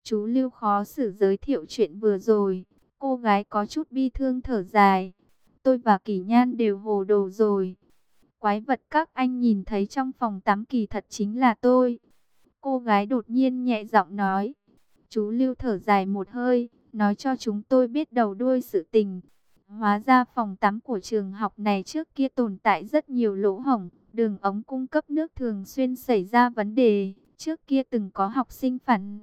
Chú Lưu khó xử giới thiệu chuyện vừa rồi. Cô gái có chút bi thương thở dài. Tôi và Kỷ Nhan đều hồ đồ rồi. Quái vật các anh nhìn thấy trong phòng tắm kỳ thật chính là tôi. Cô gái đột nhiên nhẹ giọng nói. Chú Lưu thở dài một hơi, nói cho chúng tôi biết đầu đuôi sự tình. Hóa ra phòng tắm của trường học này trước kia tồn tại rất nhiều lỗ hổng, đường ống cung cấp nước thường xuyên xảy ra vấn đề. Trước kia từng có học sinh phản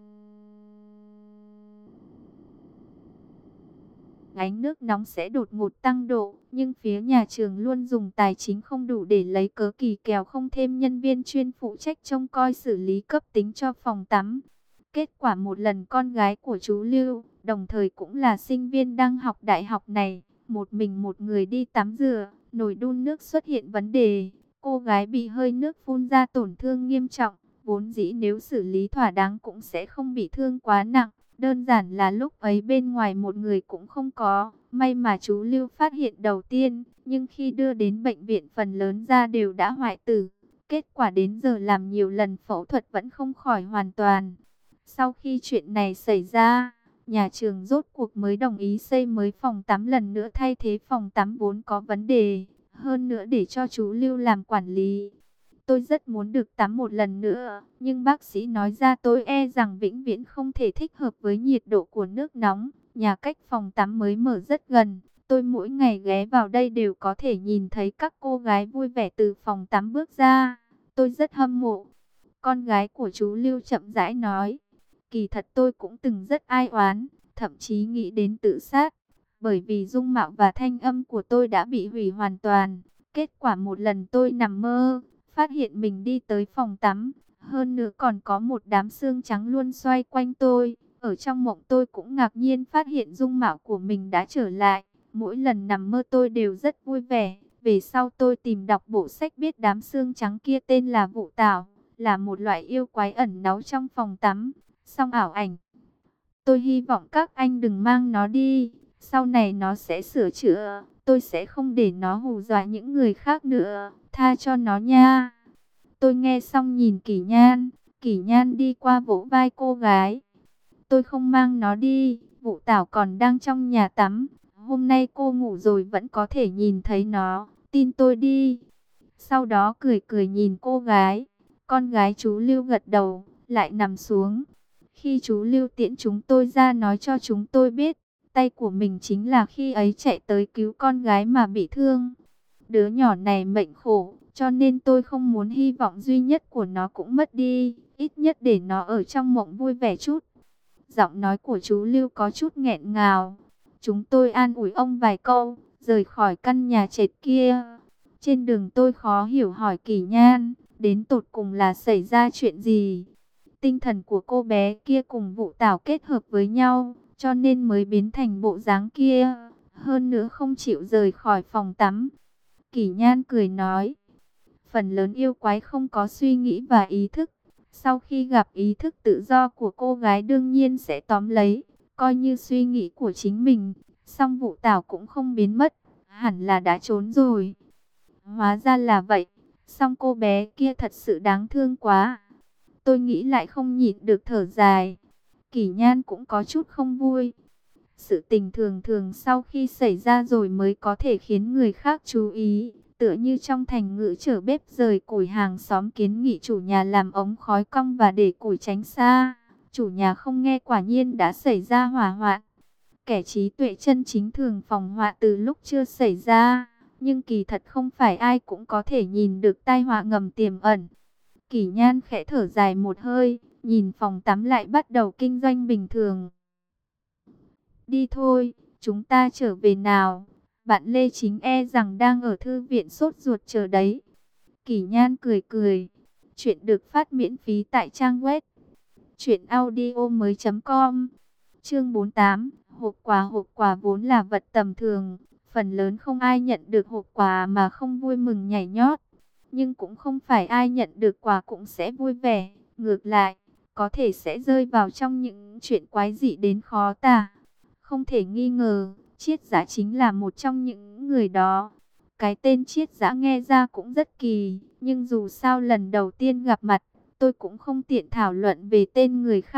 ánh nước nóng sẽ đột ngột tăng độ, nhưng phía nhà trường luôn dùng tài chính không đủ để lấy cớ kỳ kèo không thêm nhân viên chuyên phụ trách trông coi xử lý cấp tính cho phòng tắm. Kết quả một lần con gái của chú Lưu, đồng thời cũng là sinh viên đang học đại học này, một mình một người đi tắm rửa, nồi đun nước xuất hiện vấn đề. Cô gái bị hơi nước phun ra tổn thương nghiêm trọng, vốn dĩ nếu xử lý thỏa đáng cũng sẽ không bị thương quá nặng. Đơn giản là lúc ấy bên ngoài một người cũng không có, may mà chú Lưu phát hiện đầu tiên, nhưng khi đưa đến bệnh viện phần lớn da đều đã hoại tử. Kết quả đến giờ làm nhiều lần phẫu thuật vẫn không khỏi hoàn toàn. Sau khi chuyện này xảy ra, nhà trường rốt cuộc mới đồng ý xây mới phòng tắm lần nữa thay thế phòng tắm vốn có vấn đề, hơn nữa để cho chú Lưu làm quản lý. Tôi rất muốn được tắm một lần nữa, nhưng bác sĩ nói ra tôi e rằng vĩnh viễn không thể thích hợp với nhiệt độ của nước nóng. Nhà cách phòng tắm mới mở rất gần, tôi mỗi ngày ghé vào đây đều có thể nhìn thấy các cô gái vui vẻ từ phòng tắm bước ra. Tôi rất hâm mộ. Con gái của chú Lưu chậm rãi nói, kỳ thật tôi cũng từng rất ai oán, thậm chí nghĩ đến tự sát, bởi vì dung mạo và thanh âm của tôi đã bị hủy hoàn toàn. Kết quả một lần tôi nằm mơ, phát hiện mình đi tới phòng tắm, hơn nữa còn có một đám xương trắng luôn xoay quanh tôi. Ở trong mộng tôi cũng ngạc nhiên phát hiện dung mạo của mình đã trở lại. Mỗi lần nằm mơ tôi đều rất vui vẻ. Về sau tôi tìm đọc bộ sách biết đám xương trắng kia tên là vụ tảo, là một loại yêu quái ẩn náu trong phòng tắm. Song ảo ảnh, tôi hy vọng các anh đừng mang nó đi. Sau này nó sẽ sửa chữa, tôi sẽ không để nó hù dọa những người khác nữa. Tha cho nó nha. Tôi nghe xong nhìn Kỷ Nhan đi qua vỗ vai cô gái. Tôi không mang nó đi, vụ tảo còn đang trong nhà tắm. Hôm nay cô ngủ rồi vẫn có thể nhìn thấy nó, tin tôi đi. Sau đó cười cười nhìn cô gái. Con gái chú Lưu gật đầu, lại nằm xuống. Khi chú Lưu tiễn chúng tôi ra nói cho chúng tôi biết, tay của mình chính là khi ấy chạy tới cứu con gái mà bị thương. Đứa nhỏ này mệnh khổ, cho nên tôi không muốn hy vọng duy nhất của nó cũng mất đi, ít nhất để nó ở trong mộng vui vẻ chút. Giọng nói của chú Lưu có chút nghẹn ngào. Chúng tôi an ủi ông vài câu, rời khỏi căn nhà trệt kia. Trên đường tôi khó hiểu hỏi Kỷ Nhan, đến tột cùng là xảy ra chuyện gì? Tinh thần của cô bé kia cùng vụ tảo kết hợp với nhau, cho nên mới biến thành bộ dáng kia. Hơn nữa không chịu rời khỏi phòng tắm. Kỷ Nhan cười nói, phần lớn yêu quái không có suy nghĩ và ý thức. Sau khi gặp ý thức tự do của cô gái đương nhiên sẽ tóm lấy, coi như suy nghĩ của chính mình. Song vụ tảo cũng không biến mất, hẳn là đã trốn rồi. Hóa ra là vậy, song cô bé kia thật sự đáng thương quá. Tôi nghĩ lại không nhịn được thở dài. Kỷ Nhan cũng có chút không vui. Sự tình thường thường sau khi xảy ra rồi mới có thể khiến người khác chú ý. Tựa như trong thành ngữ chở bếp rời củi, hàng xóm kiến nghị chủ nhà làm ống khói cong và để củi tránh xa. Chủ nhà không nghe, quả nhiên đã xảy ra hỏa hoạn. Kẻ trí tuệ chân chính thường phòng họa từ lúc chưa xảy ra. Nhưng kỳ thật không phải ai cũng có thể nhìn được tai họa ngầm tiềm ẩn. Kỷ Nhan khẽ thở dài một hơi, nhìn phòng tắm lại bắt đầu kinh doanh bình thường. Đi thôi, chúng ta trở về nào. Bạn Lê Chính e rằng đang ở thư viện sốt ruột chờ đấy. Kỷ Nhan cười cười. Chuyện được phát miễn phí tại trang web truyệnaudiomoi.com. Chương 48, hộp quà vốn là vật tầm thường, phần lớn không ai nhận được hộp quà mà không vui mừng nhảy nhót. Nhưng cũng không phải ai nhận được quà cũng sẽ vui vẻ, ngược lại, có thể sẽ rơi vào trong những chuyện quái dị đến khó tả. Không thể nghi ngờ, Triết Giã chính là một trong những người đó. Cái tên Triết Giã nghe ra cũng rất kỳ, nhưng dù sao lần đầu tiên gặp mặt, tôi cũng không tiện thảo luận về tên người khác.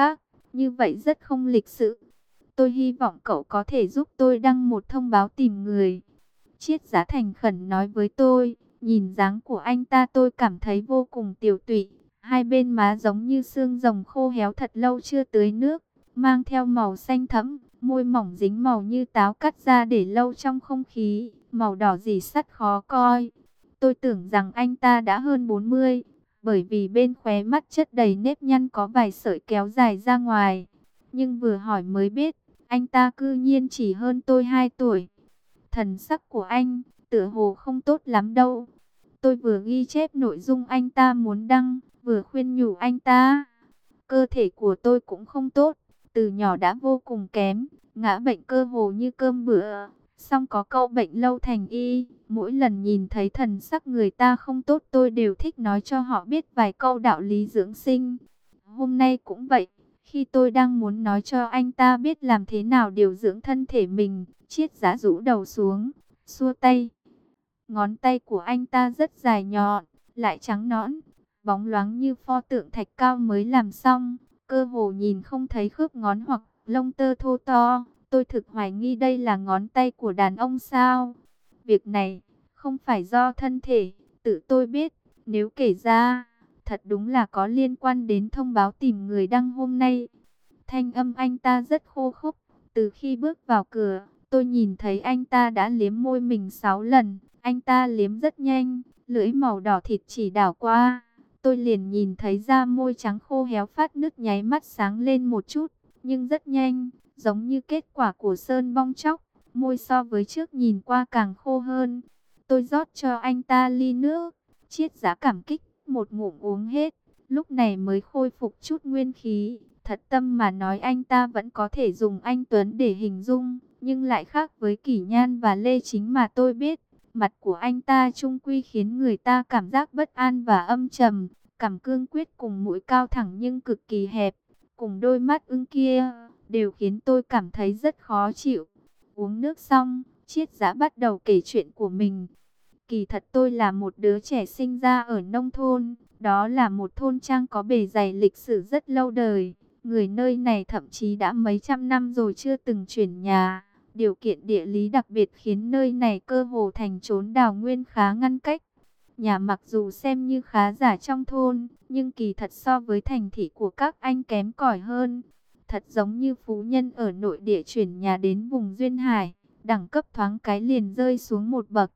Như vậy rất không lịch sự. Tôi hy vọng cậu có thể giúp tôi đăng một thông báo tìm người. Triết Giá thành khẩn nói với tôi. Nhìn dáng của anh ta tôi cảm thấy vô cùng tiều tụy. Hai bên má giống như xương rồng khô héo thật lâu chưa tưới nước, mang theo màu xanh thẫm, môi mỏng dính màu như táo cắt ra để lâu trong không khí, màu đỏ rỉ sắt khó coi. Tôi tưởng rằng anh ta đã hơn 40, bởi vì bên khóe mắt chất đầy nếp nhăn có vài sợi kéo dài ra ngoài. Nhưng vừa hỏi mới biết, anh ta cư nhiên chỉ hơn tôi 2 tuổi. Thần sắc của anh, tựa hồ không tốt lắm đâu. Tôi vừa ghi chép nội dung anh ta muốn đăng, vừa khuyên nhủ anh ta. Cơ thể của tôi cũng không tốt, từ nhỏ đã vô cùng kém, ngã bệnh cơ hồ như cơm bữa. Song có câu bệnh lâu thành y, mỗi lần nhìn thấy thần sắc người ta không tốt tôi đều thích nói cho họ biết vài câu đạo lý dưỡng sinh. Hôm nay cũng vậy, khi tôi đang muốn nói cho anh ta biết làm thế nào điều dưỡng thân thể mình, Triết Giá rũ đầu xuống, xua tay. Ngón tay của anh ta rất dài nhọn, lại trắng nõn, bóng loáng như pho tượng thạch cao mới làm xong, cơ hồ nhìn không thấy khớp ngón hoặc lông tơ thô to. Tôi thực hoài nghi đây là ngón tay của đàn ông sao? Việc này không phải do thân thể, tự tôi biết, nếu kể ra, thật đúng là có liên quan đến thông báo tìm người đăng hôm nay. Thanh âm anh ta rất khô khốc, từ khi bước vào cửa, tôi nhìn thấy anh ta đã liếm môi mình 6 lần. Anh ta liếm rất nhanh, lưỡi màu đỏ thịt chỉ đảo qua. Tôi liền nhìn thấy da môi trắng khô héo phát nứt nháy mắt sáng lên một chút, nhưng rất nhanh, giống như kết quả của sơn bong tróc. Môi so với trước nhìn qua càng khô hơn. Tôi rót cho anh ta ly nước, Triết Giá cảm kích, một ngụm uống hết. Lúc này mới khôi phục chút nguyên khí. Thật tâm mà nói anh ta vẫn có thể dùng anh Tuấn để hình dung, nhưng lại khác với Kỷ Nhan và Lê Chính mà tôi biết. Mặt của anh ta chung quy khiến người ta cảm giác bất an và âm trầm, cằm cương quyết cùng mũi cao thẳng nhưng cực kỳ hẹp, cùng đôi mắt ưng kia, đều khiến tôi cảm thấy rất khó chịu. Uống nước xong, Triết Giá bắt đầu kể chuyện của mình. Kỳ thật tôi là một đứa trẻ sinh ra ở nông thôn, đó là một thôn trang có bề dày lịch sử rất lâu đời. Người nơi này thậm chí đã mấy trăm năm rồi chưa từng chuyển nhà. Điều kiện địa lý đặc biệt khiến nơi này cơ hồ thành chốn đào nguyên khá ngăn cách. Nhà mặc dù xem như khá giả trong thôn, nhưng kỳ thật so với thành thị của các anh kém cỏi hơn. Thật giống như phú nhân ở nội địa chuyển nhà đến vùng duyên hải, đẳng cấp thoáng cái liền rơi xuống một bậc.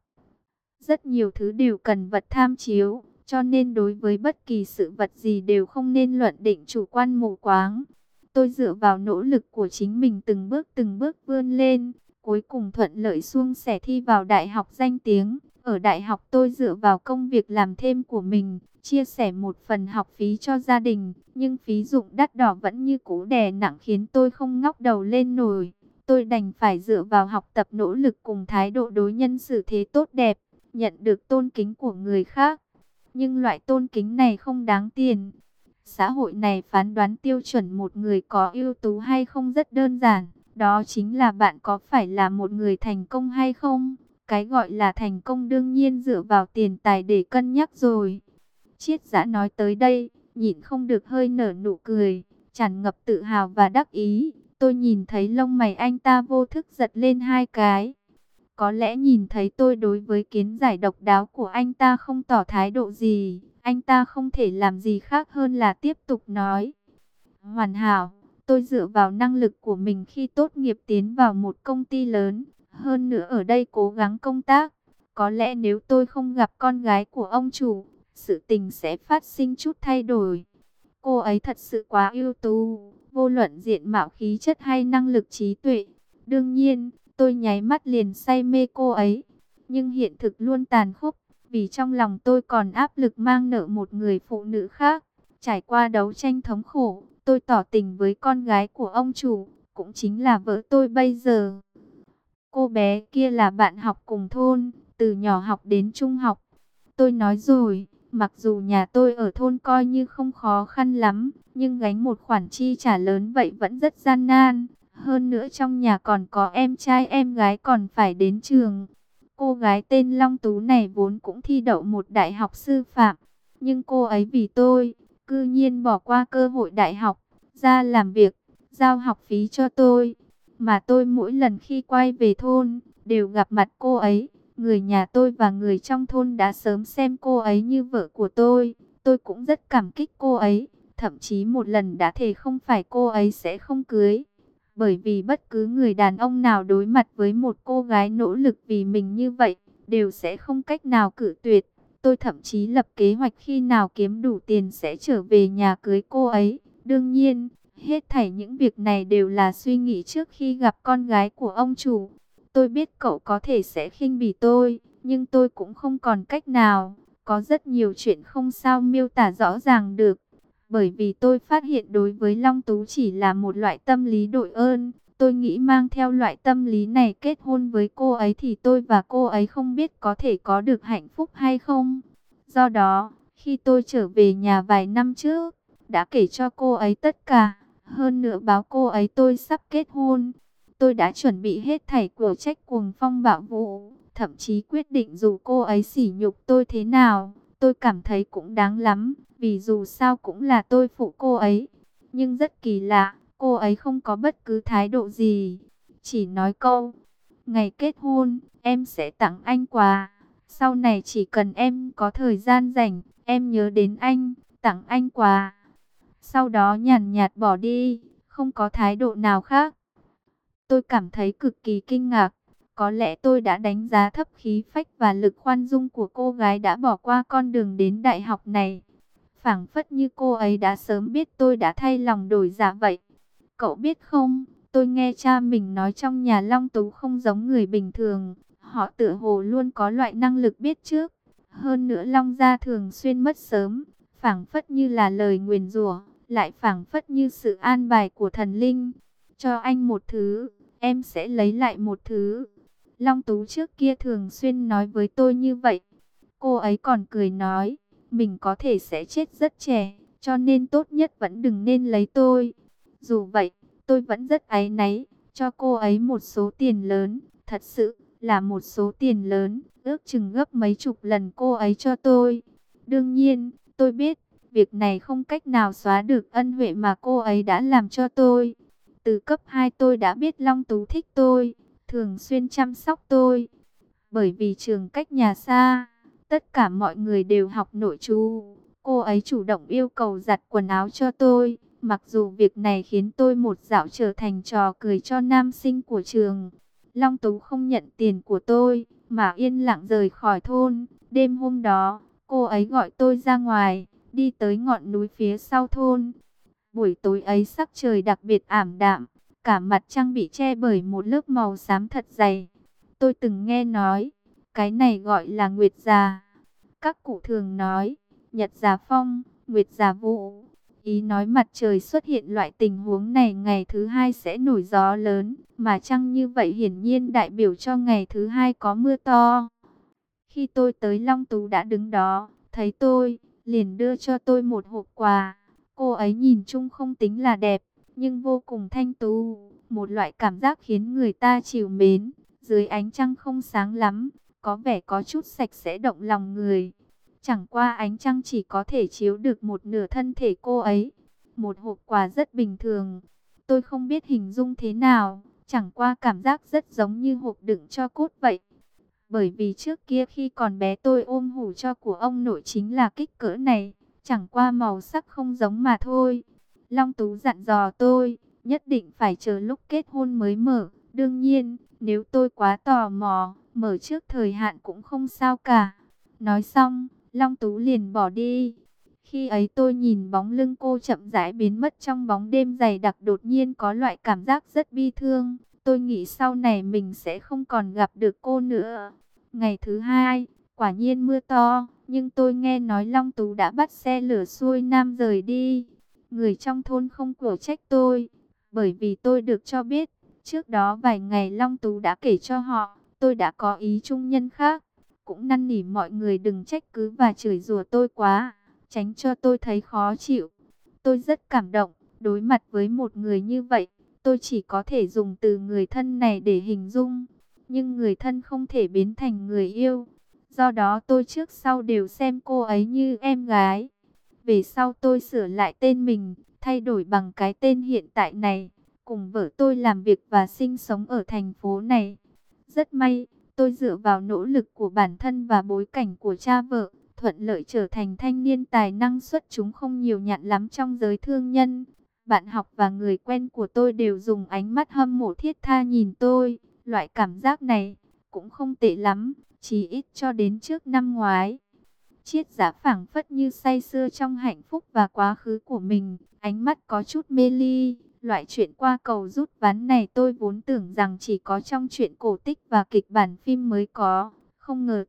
Rất nhiều thứ đều cần vật tham chiếu, cho nên đối với bất kỳ sự vật gì đều không nên luận định chủ quan mù quáng. Tôi dựa vào nỗ lực của chính mình từng bước vươn lên, cuối cùng thuận lợi suôn sẻ thi vào đại học danh tiếng. Ở đại học tôi dựa vào công việc làm thêm của mình, chia sẻ một phần học phí cho gia đình, nhưng phí dụng đắt đỏ vẫn như cũ đè nặng khiến tôi không ngóc đầu lên nổi. Tôi đành phải dựa vào học tập nỗ lực cùng thái độ đối nhân xử thế tốt đẹp, nhận được tôn kính của người khác. Nhưng loại tôn kính này không đáng tiền. Xã hội này phán đoán tiêu chuẩn một người có ưu tú hay không rất đơn giản. Đó chính là bạn có phải là một người thành công hay không. Cái gọi là thành công đương nhiên dựa vào tiền tài để cân nhắc rồi. Triết Giã nói tới đây, nhịn không được hơi nở nụ cười, tràn ngập tự hào và đắc ý. Tôi nhìn thấy lông mày anh ta vô thức giật lên hai cái. Có lẽ nhìn thấy tôi đối với kiến giải độc đáo của anh ta không tỏ thái độ gì, anh ta không thể làm gì khác hơn là tiếp tục nói. Hoàn hảo, tôi dựa vào năng lực của mình khi tốt nghiệp tiến vào một công ty lớn, hơn nữa ở đây cố gắng công tác. Có lẽ nếu tôi không gặp con gái của ông chủ, sự tình sẽ phát sinh chút thay đổi. Cô ấy thật sự quá ưu tú, vô luận diện mạo khí chất hay năng lực trí tuệ. Đương nhiên, tôi nháy mắt liền say mê cô ấy. Nhưng hiện thực luôn tàn khốc, vì trong lòng tôi còn áp lực mang nợ một người phụ nữ khác. Trải qua đấu tranh thống khổ, tôi tỏ tình với con gái của ông chủ, cũng chính là vợ tôi bây giờ. Cô bé kia là bạn học cùng thôn, từ nhỏ học đến trung học. Tôi nói rồi, mặc dù nhà tôi ở thôn coi như không khó khăn lắm, nhưng gánh một khoản chi trả lớn vậy vẫn rất gian nan. Hơn nữa trong nhà còn có em trai em gái còn phải đến trường. Cô gái tên Long Tú này vốn cũng thi đậu một đại học sư phạm, nhưng cô ấy vì tôi, cư nhiên bỏ qua cơ hội đại học, ra làm việc, giao học phí cho tôi. Mà tôi mỗi lần khi quay về thôn, đều gặp mặt cô ấy. Người nhà tôi và người trong thôn đã sớm xem cô ấy như vợ của tôi. Tôi cũng rất cảm kích cô ấy. Thậm chí một lần đã thề không phải cô ấy sẽ không cưới. Bởi vì bất cứ người đàn ông nào đối mặt với một cô gái nỗ lực vì mình như vậy, đều sẽ không cách nào cự tuyệt. Tôi thậm chí lập kế hoạch khi nào kiếm đủ tiền sẽ trở về nhà cưới cô ấy. Đương nhiên, hết thảy những việc này đều là suy nghĩ trước khi gặp con gái của ông chủ. Tôi biết cậu có thể sẽ khinh bỉ tôi, nhưng tôi cũng không còn cách nào. Có rất nhiều chuyện không sao miêu tả rõ ràng được. Bởi vì tôi phát hiện đối với Long Tú chỉ là một loại tâm lý đội ơn. Tôi nghĩ mang theo loại tâm lý này kết hôn với cô ấy thì tôi và cô ấy không biết có thể có được hạnh phúc hay không. Do đó, khi tôi trở về nhà vài năm trước, đã kể cho cô ấy tất cả. Hơn nữa báo cô ấy tôi sắp kết hôn. Tôi đã chuẩn bị hết thảy của trách cuồng phong bạo vũ. Thậm chí quyết định dù cô ấy sỉ nhục tôi thế nào, tôi cảm thấy cũng đáng lắm. Vì dù sao cũng là tôi phụ cô ấy. Nhưng rất kỳ lạ, cô ấy không có bất cứ thái độ gì. Chỉ nói câu, ngày kết hôn, em sẽ tặng anh quà. Sau này chỉ cần em có thời gian rảnh, em nhớ đến anh, tặng anh quà. Sau đó nhàn nhạt bỏ đi, không có thái độ nào khác. Tôi cảm thấy cực kỳ kinh ngạc. Có lẽ tôi đã đánh giá thấp khí phách và lực khoan dung của cô gái đã bỏ qua con đường đến đại học này. Phảng phất như cô ấy đã sớm biết tôi đã thay lòng đổi dạ vậy. Cậu biết không, tôi nghe cha mình nói trong nhà Long Tú không giống người bình thường. Họ tựa hồ luôn có loại năng lực biết trước. Hơn nữa Long gia thường xuyên mất sớm, phảng phất như là lời nguyền rủa, lại phảng phất như sự an bài của thần linh. Cho anh một thứ, em sẽ lấy lại một thứ. Long Tú trước kia thường xuyên nói với tôi như vậy. Cô ấy còn cười nói, mình có thể sẽ chết rất trẻ, cho nên tốt nhất vẫn đừng nên lấy tôi. Dù vậy, tôi vẫn rất áy náy, cho cô ấy một số tiền lớn, thật sự là một số tiền lớn, ước chừng gấp mấy chục lần cô ấy cho tôi. Đương nhiên, tôi biết, việc này không cách nào xóa được ân huệ mà cô ấy đã làm cho tôi. Từ cấp 2 tôi đã biết Long Tú thích tôi, thường xuyên chăm sóc tôi. Bởi vì trường cách nhà xa, tất cả mọi người đều học nội trú. Cô ấy chủ động yêu cầu giặt quần áo cho tôi. Mặc dù việc này khiến tôi một dạo trở thành trò cười cho nam sinh của trường. Long Tú không nhận tiền của tôi, mà yên lặng rời khỏi thôn. Đêm hôm đó, cô ấy gọi tôi ra ngoài, đi tới ngọn núi phía sau thôn. Buổi tối ấy sắc trời đặc biệt ảm đạm, cả mặt trăng bị che bởi một lớp màu xám thật dày. Tôi từng nghe nói, cái này gọi là nguyệt già. Các cụ thường nói, nhật già phong, nguyệt già vụ. Ý nói mặt trời xuất hiện loại tình huống này ngày thứ hai sẽ nổi gió lớn, mà trăng như vậy hiển nhiên đại biểu cho ngày thứ hai có mưa to. Khi tôi tới Long Tú đã đứng đó, thấy tôi, liền đưa cho tôi một hộp quà. Cô ấy nhìn chung không tính là đẹp, nhưng vô cùng thanh tú, một loại cảm giác khiến người ta trìu mến. Dưới ánh trăng không sáng lắm, có vẻ có chút sạch sẽ động lòng người. Chẳng qua ánh trăng chỉ có thể chiếu được một nửa thân thể cô ấy. Một hộp quà rất bình thường. Tôi không biết hình dung thế nào, chẳng qua cảm giác rất giống như hộp đựng cho cốt vậy. Bởi vì trước kia khi còn bé tôi ôm hủ cho của ông nội chính là kích cỡ này, chẳng qua màu sắc không giống mà thôi. Long Tú dặn dò tôi, nhất định phải chờ lúc kết hôn mới mở. Đương nhiên, nếu tôi quá tò mò, mở trước thời hạn cũng không sao cả. Nói xong, Long Tú liền bỏ đi. Khi ấy tôi nhìn bóng lưng cô chậm rãi biến mất trong bóng đêm dày đặc, đột nhiên có loại cảm giác rất bi thương. Tôi nghĩ sau này mình sẽ không còn gặp được cô nữa. Ngày thứ hai, quả nhiên mưa to, nhưng tôi nghe nói Long Tú đã bắt xe lửa xuôi nam rời đi. Người trong thôn không cổ trách tôi, bởi vì tôi được cho biết, trước đó vài ngày Long Tú đã kể cho họ, tôi đã có ý trung nhân khác. Cũng năn nỉ mọi người đừng trách cứ và chửi rủa tôi quá, tránh cho tôi thấy khó chịu. Tôi rất cảm động, đối mặt với một người như vậy, tôi chỉ có thể dùng từ người thân này để hình dung. Nhưng người thân không thể biến thành người yêu. Do đó tôi trước sau đều xem cô ấy như em gái. Về sau tôi sửa lại tên mình, thay đổi bằng cái tên hiện tại này. cùng vợ tôi làm việc và sinh sống ở thành phố này. Rất may, tôi dựa vào nỗ lực của bản thân và bối cảnh của cha vợ, thuận lợi trở thành thanh niên tài năng xuất chúng không nhiều nhạn lắm trong giới thương nhân. Bạn học và người quen của tôi đều dùng ánh mắt hâm mộ thiết tha nhìn tôi. Loại cảm giác này cũng không tệ lắm, chỉ ít cho đến trước năm ngoái. Triết Giã phảng phất như say sưa trong hạnh phúc và quá khứ của mình, ánh mắt có chút mê ly. Loại chuyện qua cầu rút ván này tôi vốn tưởng rằng chỉ có trong truyện cổ tích và kịch bản phim mới có, không ngờ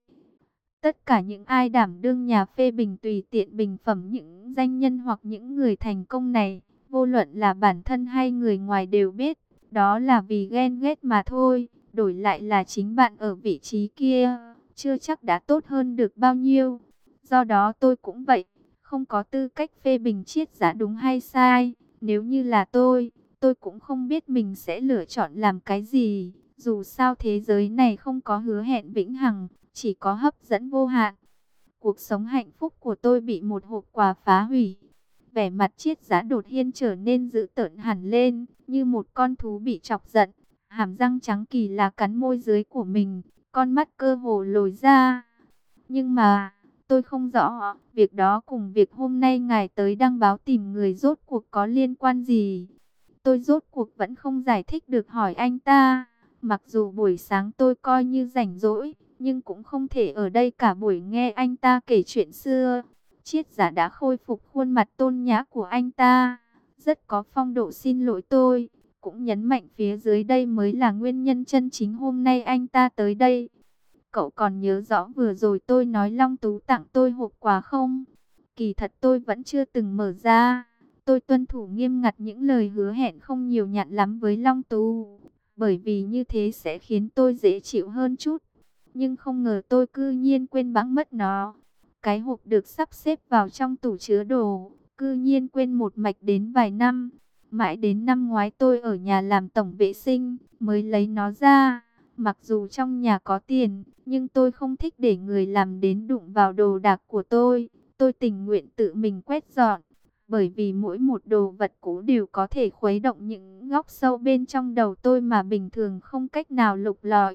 tất cả những ai đảm đương nhà phê bình tùy tiện bình phẩm những danh nhân hoặc những người thành công này, vô luận là bản thân hay người ngoài đều biết, đó là vì ghen ghét mà thôi, đổi lại là chính bạn ở vị trí kia, chưa chắc đã tốt hơn được bao nhiêu. Do đó tôi cũng vậy, không có tư cách phê bình Triết Giã đúng hay sai. Nếu như là tôi cũng không biết mình sẽ lựa chọn làm cái gì. Dù sao thế giới này không có hứa hẹn vĩnh hằng, chỉ có hấp dẫn vô hạn. Cuộc sống hạnh phúc của tôi bị một hộp quà phá hủy. Vẻ mặt Triết Giã đột nhiên trở nên dữ tợn hẳn lên, như một con thú bị chọc giận. Hàm răng trắng kỳ lạ cắn môi dưới của mình, con mắt cơ hồ lồi ra. Nhưng mà, tôi không rõ, việc đó cùng việc hôm nay ngài tới đăng báo tìm người rốt cuộc có liên quan gì. Tôi rốt cuộc vẫn không giải thích được hỏi anh ta. Mặc dù buổi sáng tôi coi như rảnh rỗi, nhưng cũng không thể ở đây cả buổi nghe anh ta kể chuyện xưa. Triết Giã đã khôi phục khuôn mặt tôn nhã của anh ta, rất có phong độ xin lỗi tôi, cũng nhấn mạnh phía dưới đây mới là nguyên nhân chân chính hôm nay anh ta tới đây. Cậu còn nhớ rõ vừa rồi tôi nói Long Tú tặng tôi hộp quà không? Kỳ thật tôi vẫn chưa từng mở ra. Tôi tuân thủ nghiêm ngặt những lời hứa hẹn không nhiều nhặn lắm với Long Tú, bởi vì như thế sẽ khiến tôi dễ chịu hơn chút. Nhưng không ngờ tôi cư nhiên quên bẵng mất nó. Cái hộp được sắp xếp vào trong tủ chứa đồ, cư nhiên quên một mạch đến vài năm. Mãi đến năm ngoái tôi ở nhà làm tổng vệ sinh, mới lấy nó ra. Mặc dù trong nhà có tiền, nhưng tôi không thích để người làm đến đụng vào đồ đạc của tôi. Tôi tình nguyện tự mình quét dọn, bởi vì mỗi một đồ vật cũ đều có thể khuấy động những góc sâu bên trong đầu tôi mà bình thường không cách nào lục lọi.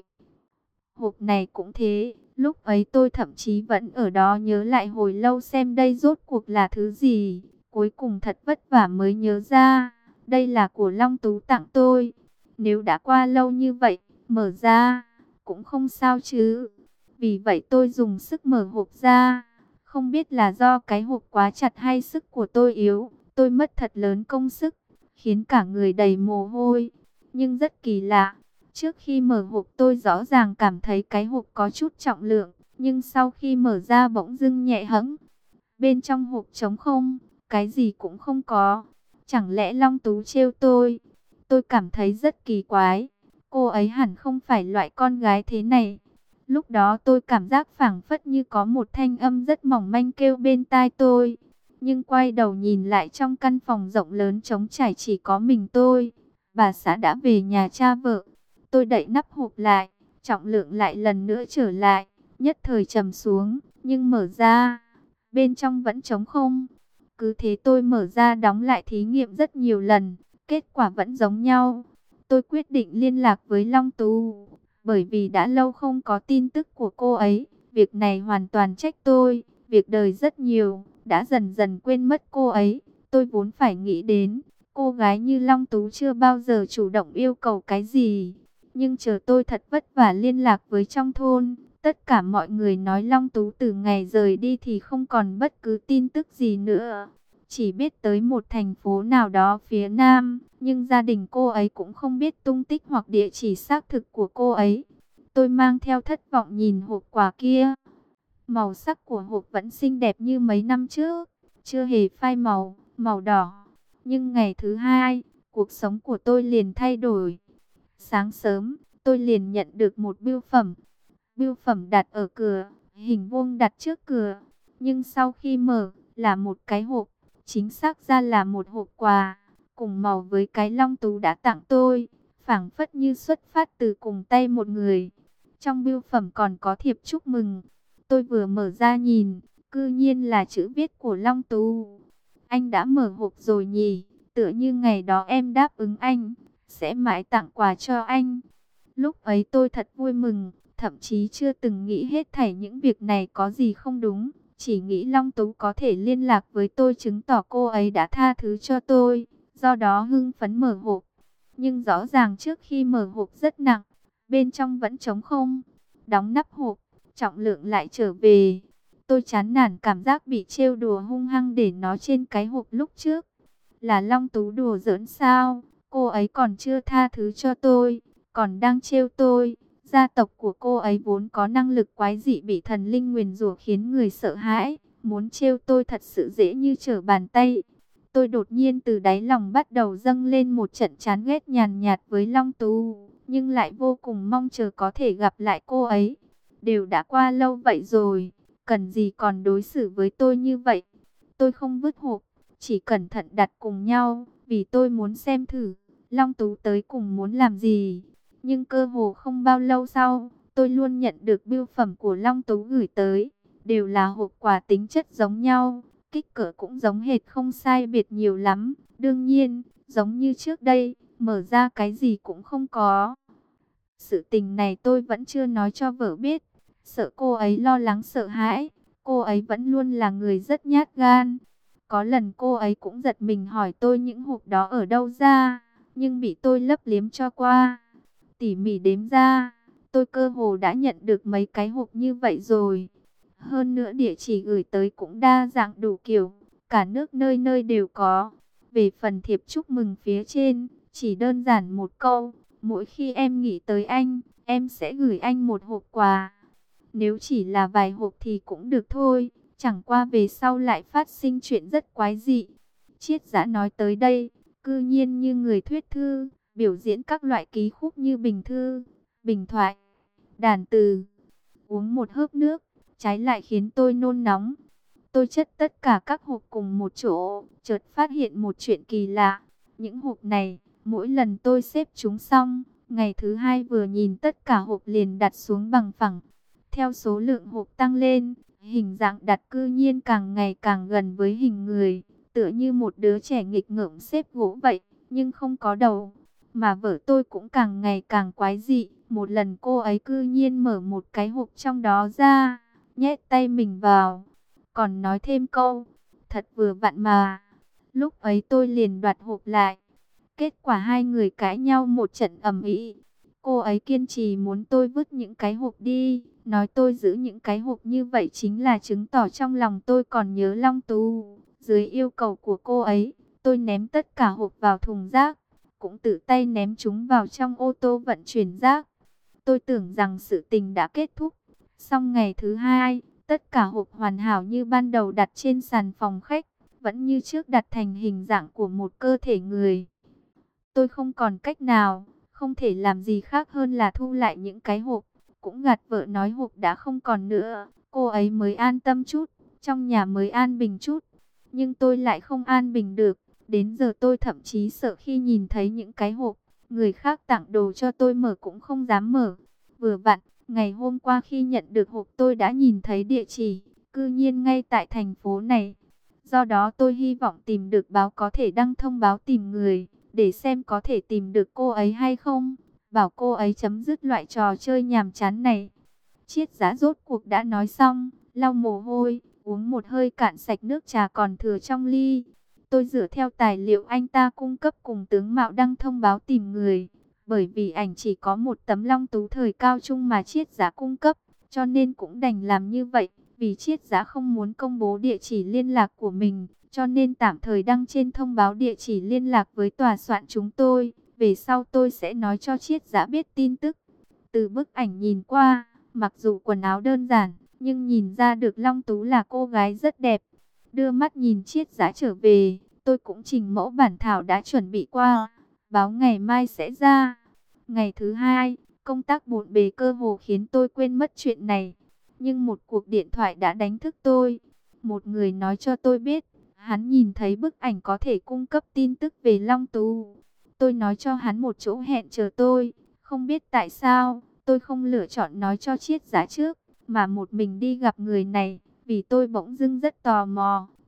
Hộp này cũng thế, lúc ấy tôi thậm chí vẫn ở đó nhớ lại hồi lâu xem đây rốt cuộc là thứ gì. Cuối cùng thật vất vả mới nhớ ra, đây là của Long Tú tặng tôi. Nếu đã qua lâu như vậy, mở ra cũng không sao chứ. Vì vậy tôi dùng sức mở hộp ra. Không biết là do cái hộp quá chặt hay sức của tôi yếu, tôi mất thật lớn công sức, khiến cả người đầy mồ hôi. Nhưng rất kỳ lạ, trước khi mở hộp tôi rõ ràng cảm thấy cái hộp có chút trọng lượng, nhưng sau khi mở ra bỗng dưng nhẹ hẫng. Bên trong hộp trống không, cái gì cũng không có. Chẳng lẽ Long Tú trêu tôi? Tôi cảm thấy rất kỳ quái. Cô ấy hẳn không phải loại con gái thế này. Lúc đó tôi cảm giác phảng phất như có một thanh âm rất mỏng manh kêu bên tai tôi. Nhưng quay đầu nhìn lại trong căn phòng rộng lớn trống trải chỉ có mình tôi. Bà xã đã về nhà cha vợ. Tôi đậy nắp hộp lại, trọng lượng lại lần nữa trở lại, nhất thời trầm xuống, nhưng mở ra, bên trong vẫn trống không. Cứ thế tôi mở ra đóng lại thí nghiệm rất nhiều lần, kết quả vẫn giống nhau. Tôi quyết định liên lạc với Long Tú, bởi vì đã lâu không có tin tức của cô ấy. Việc này hoàn toàn trách tôi, việc đời rất nhiều, đã dần dần quên mất cô ấy. Tôi vốn phải nghĩ đến, cô gái như Long Tú chưa bao giờ chủ động yêu cầu cái gì. Nhưng chờ tôi thật vất vả liên lạc với trong thôn, tất cả mọi người nói Long Tú từ ngày rời đi thì không còn bất cứ tin tức gì nữa. Chỉ biết tới một thành phố nào đó phía Nam, nhưng gia đình cô ấy cũng không biết tung tích hoặc địa chỉ xác thực của cô ấy. Tôi mang theo thất vọng nhìn hộp quà kia. Màu sắc của hộp vẫn xinh đẹp như mấy năm trước, chưa hề phai màu, màu đỏ. Nhưng ngày thứ hai, cuộc sống của tôi liền thay đổi. Sáng sớm, tôi liền nhận được một bưu phẩm. Bưu phẩm đặt ở cửa, hình vuông đặt trước cửa. Nhưng sau khi mở, là một cái hộp. Chính xác ra là một hộp quà, cùng màu với cái Long Tú đã tặng tôi. Phảng phất như xuất phát từ cùng tay một người. Trong bưu phẩm còn có thiệp chúc mừng. Tôi vừa mở ra nhìn, cư nhiên là chữ viết của Long Tú. Anh đã mở hộp rồi nhỉ? tựa như ngày đó em đáp ứng anh, sẽ mãi tặng quà cho anh. Lúc ấy tôi thật vui mừng, thậm chí chưa từng nghĩ hết thảy những việc này có gì không đúng. Chỉ nghĩ Long Tú có thể liên lạc với tôi chứng tỏ cô ấy đã tha thứ cho tôi, do đó hưng phấn mở hộp. Nhưng rõ ràng trước khi mở hộp rất nặng, bên trong vẫn trống không. Đóng nắp hộp, trọng lượng lại trở về. Tôi chán nản cảm giác bị trêu đùa hung hăng để nó trên cái hộp lúc trước. Là Long Tú đùa giỡn sao? Cô ấy còn chưa tha thứ cho tôi, còn đang trêu tôi. Gia tộc của cô ấy vốn có năng lực quái dị bị thần linh nguyền rủa khiến người sợ hãi. Muốn trêu tôi thật sự dễ như trở bàn tay. Tôi đột nhiên từ đáy lòng bắt đầu dâng lên một trận chán ghét nhàn nhạt với Long Tú, nhưng lại vô cùng mong chờ có thể gặp lại cô ấy. Đều đã qua lâu vậy rồi, cần gì còn đối xử với tôi như vậy. Tôi không vứt hộp, chỉ cẩn thận đặt cùng nhau, vì tôi muốn xem thử Long Tú tới cùng muốn làm gì. Nhưng cơ hồ không bao lâu sau, tôi luôn nhận được bưu phẩm của Long Tú gửi tới, đều là hộp quà tính chất giống nhau, kích cỡ cũng giống hệt không sai biệt nhiều lắm. Đương nhiên, giống như trước đây, mở ra cái gì cũng không có. Sự tình này tôi vẫn chưa nói cho vợ biết, sợ cô ấy lo lắng sợ hãi. Cô ấy vẫn luôn là người rất nhát gan. Có lần cô ấy cũng giật mình hỏi tôi những hộp đó ở đâu ra, nhưng bị tôi lấp liếm cho qua. Tỉ mỉ đếm ra, tôi cơ hồ đã nhận được mấy cái hộp như vậy rồi. Hơn nữa địa chỉ gửi tới cũng đa dạng đủ kiểu, cả nước nơi nơi đều có. Về phần thiệp chúc mừng phía trên, chỉ đơn giản một câu: mỗi khi em nghĩ tới anh, em sẽ gửi anh một hộp quà. Nếu chỉ là vài hộp thì cũng được thôi, chẳng qua về sau lại phát sinh chuyện rất quái dị. Triết Giã nói tới đây, cư nhiên như người thuyết thư, biểu diễn các loại ký khúc như bình thư, bình thoại, đàn từ. Uống một hớp nước, trái lại khiến tôi nôn nóng. Tôi chất tất cả các hộp cùng một chỗ, chợt phát hiện một chuyện kỳ lạ. Những hộp này, mỗi lần tôi xếp chúng xong, ngày thứ hai vừa nhìn tất cả hộp liền đặt xuống bằng phẳng. Theo số lượng hộp tăng lên, hình dạng đặt cư nhiên càng ngày càng gần với hình người, tựa như một đứa trẻ nghịch ngợm xếp gỗ vậy, nhưng không có đầu. Mà vợ tôi cũng càng ngày càng quái dị. Một lần cô ấy cư nhiên mở một cái hộp trong đó ra, nhét tay mình vào, còn nói thêm câu: thật vừa vặn mà. Lúc ấy tôi liền đoạt hộp lại. Kết quả hai người cãi nhau một trận ầm ĩ. Cô ấy kiên trì muốn tôi vứt những cái hộp đi, nói tôi giữ những cái hộp như vậy chính là chứng tỏ trong lòng tôi còn nhớ Long Tú. Dưới yêu cầu của cô ấy, tôi ném tất cả hộp vào thùng rác, cũng tự tay ném chúng vào trong ô tô vận chuyển rác. Tôi tưởng rằng sự tình đã kết thúc. Xong ngày thứ hai, tất cả hộp hoàn hảo như ban đầu đặt trên sàn phòng khách, vẫn như trước đặt thành hình dạng của một cơ thể người. Tôi không còn cách nào, không thể làm gì khác hơn là thu lại những cái hộp, cũng gạt vợ nói hộp đã không còn nữa, cô ấy mới an tâm chút, trong nhà mới an bình chút. Nhưng tôi lại không an bình được, đến giờ tôi thậm chí sợ khi nhìn thấy những cái hộp, người khác tặng đồ cho tôi mở cũng không dám mở. Vừa vặn, ngày hôm qua khi nhận được hộp tôi đã nhìn thấy địa chỉ, cư nhiên ngay tại thành phố này. Do đó tôi hy vọng tìm được báo có thể đăng thông báo tìm người, để xem có thể tìm được cô ấy hay không, bảo cô ấy chấm dứt loại trò chơi nhàm chán này. Triết Giã rốt cuộc đã nói xong, lau mồ hôi, uống một hơi cạn sạch nước trà còn thừa trong ly. Tôi dựa theo tài liệu anh ta cung cấp cùng tướng mạo đăng thông báo tìm người. Bởi vì ảnh chỉ có một tấm Long Tú thời cao trung mà Triết Giã cung cấp, cho nên cũng đành làm như vậy. Vì Triết Giã không muốn công bố địa chỉ liên lạc của mình, cho nên tạm thời đăng trên thông báo địa chỉ liên lạc với tòa soạn chúng tôi. Về sau tôi sẽ nói cho Triết Giã biết tin tức. Từ bức ảnh nhìn qua, mặc dù quần áo đơn giản, nhưng nhìn ra được Long Tú là cô gái rất đẹp. Đưa mắt nhìn Triết Giã trở về, tôi cũng trình mẫu bản thảo đã chuẩn bị qua, báo ngày mai sẽ ra. Ngày thứ hai, công tác bộn bề cơ hồ khiến tôi quên mất chuyện này. Nhưng một cuộc điện thoại đã đánh thức tôi. Một người nói cho tôi biết, hắn nhìn thấy bức ảnh có thể cung cấp tin tức về Long Tú. Tôi nói cho hắn một chỗ hẹn chờ tôi. Không biết tại sao, tôi không lựa chọn nói cho Triết Giã trước, mà một mình đi gặp người này, vì tôi bỗng dưng rất tò mò.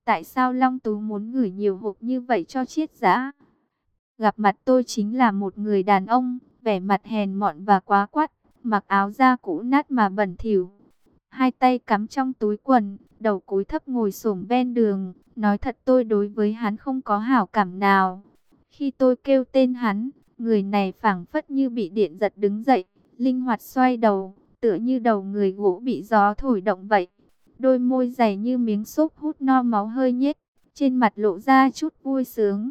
Tại sao Long Tú muốn gửi nhiều hộp như vậy cho Chiết Giã? Gặp mặt tôi chính là một người đàn ông, vẻ mặt hèn mọn và quá quắt, mặc áo da cũ nát mà bẩn thỉu, hai tay cắm trong túi quần, đầu cúi thấp ngồi xổm ven đường. Nói thật tôi đối với hắn không có hảo cảm nào. Khi tôi kêu tên hắn, người này phảng phất như bị điện giật đứng dậy, linh hoạt xoay đầu, tựa như đầu người gỗ bị gió thổi động vậy. Đôi môi dày như miếng xốp hút no máu hơi nhếch, trên mặt lộ ra chút vui sướng.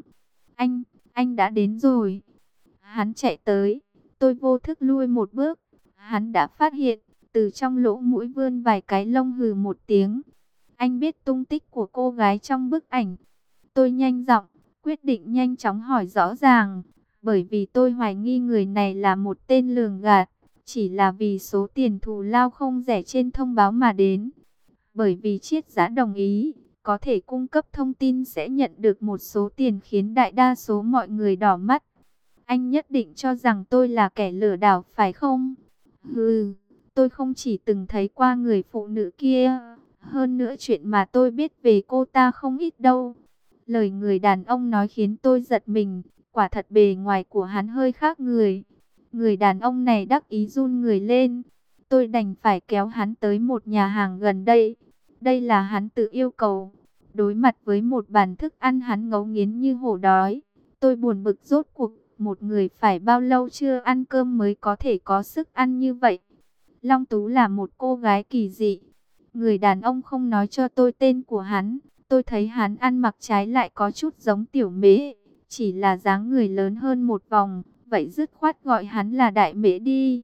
Anh đã đến rồi. Hắn chạy tới, tôi vô thức lui một bước. Hắn đã phát hiện, từ trong lỗ mũi vươn vài cái lông, hừ một tiếng. Anh biết tung tích của cô gái trong bức ảnh. Tôi nhanh giọng, quyết định nhanh chóng hỏi rõ ràng. Bởi vì tôi hoài nghi người này là một tên lường gạt. Chỉ là vì số tiền thù lao không rẻ trên thông báo mà đến. Bởi vì Chiết Giã đồng ý, có thể cung cấp thông tin sẽ nhận được một số tiền khiến đại đa số mọi người đỏ mắt. Anh nhất định cho rằng tôi là kẻ lừa đảo phải không? Hừ, tôi không chỉ từng thấy qua người phụ nữ kia, hơn nữa chuyện mà tôi biết về cô ta không ít đâu. Lời người đàn ông nói khiến tôi giật mình, quả thật bề ngoài của hắn hơi khác người. Người đàn ông này đắc ý run người lên, tôi đành phải kéo hắn tới một nhà hàng gần đây. Đây là hắn tự yêu cầu. Đối mặt với một bàn thức ăn hắn ngấu nghiến như hổ đói, tôi buồn bực rốt cuộc. Một người phải bao lâu chưa ăn cơm mới có thể có sức ăn như vậy? Long Tú là một cô gái kỳ dị. Người đàn ông không nói cho tôi tên của hắn. Tôi thấy hắn ăn mặc trái lại có chút giống Tiểu Mễ, chỉ là dáng người lớn hơn một vòng. Vậy dứt khoát gọi hắn là Đại Mễ đi.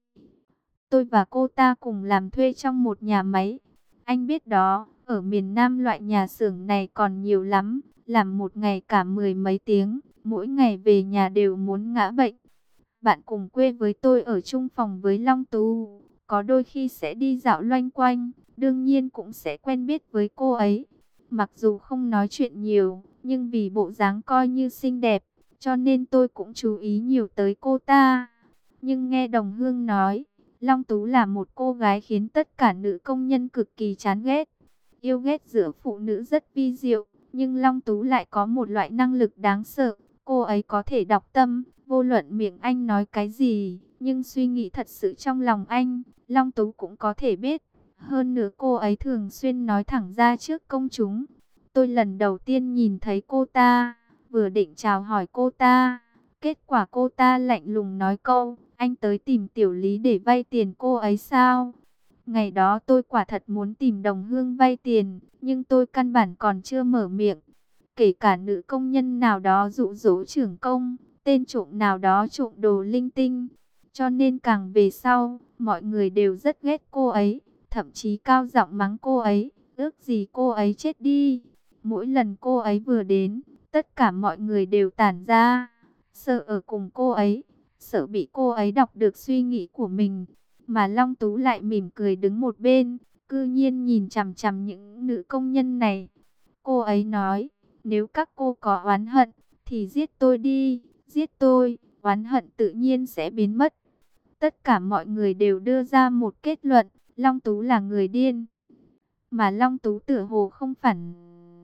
Tôi và cô ta cùng làm thuê trong một nhà máy. Anh biết đó, ở miền Nam loại nhà xưởng này còn nhiều lắm. Làm một ngày cả 10 mấy tiếng, mỗi ngày về nhà đều muốn ngã bệnh. Bạn cùng quê với tôi ở chung phòng với Long Tú, có đôi khi sẽ đi dạo loanh quanh, đương nhiên cũng sẽ quen biết với cô ấy. Mặc dù không nói chuyện nhiều, nhưng vì bộ dáng coi như xinh đẹp, cho nên tôi cũng chú ý nhiều tới cô ta. Nhưng nghe Đồng Hương nói, Long Tú là một cô gái khiến tất cả nữ công nhân cực kỳ chán ghét. Yêu ghét giữa phụ nữ rất vi diệu, nhưng Long Tú lại có một loại năng lực đáng sợ. Cô ấy có thể đọc tâm, vô luận miệng anh nói cái gì, nhưng suy nghĩ thật sự trong lòng anh, Long Tú cũng có thể biết. Hơn nữa cô ấy thường xuyên nói thẳng ra trước công chúng. Tôi lần đầu tiên nhìn thấy cô ta, vừa định chào hỏi cô ta, kết quả cô ta lạnh lùng nói câu, anh tới tìm Tiểu Lý để vay tiền cô ấy sao? Ngày đó tôi quả thật muốn tìm Đồng Hương vay tiền, nhưng tôi căn bản còn chưa mở miệng. Kể cả nữ công nhân nào đó dụ dỗ trưởng công, tên trộm nào đó trộm đồ linh tinh. Cho nên càng về sau, mọi người đều rất ghét cô ấy, thậm chí cao giọng mắng cô ấy, ước gì cô ấy chết đi. Mỗi lần cô ấy vừa đến, tất cả mọi người đều tản ra, sợ ở cùng cô ấy, sợ bị cô ấy đọc được suy nghĩ của mình. Mà Long Tú lại mỉm cười đứng một bên, cư nhiên nhìn chằm chằm những nữ công nhân này. Cô ấy nói, nếu các cô có oán hận, thì giết tôi đi, giết tôi, oán hận tự nhiên sẽ biến mất. Tất cả mọi người đều đưa ra một kết luận, Long Tú là người điên. Mà Long Tú tựa hồ không phản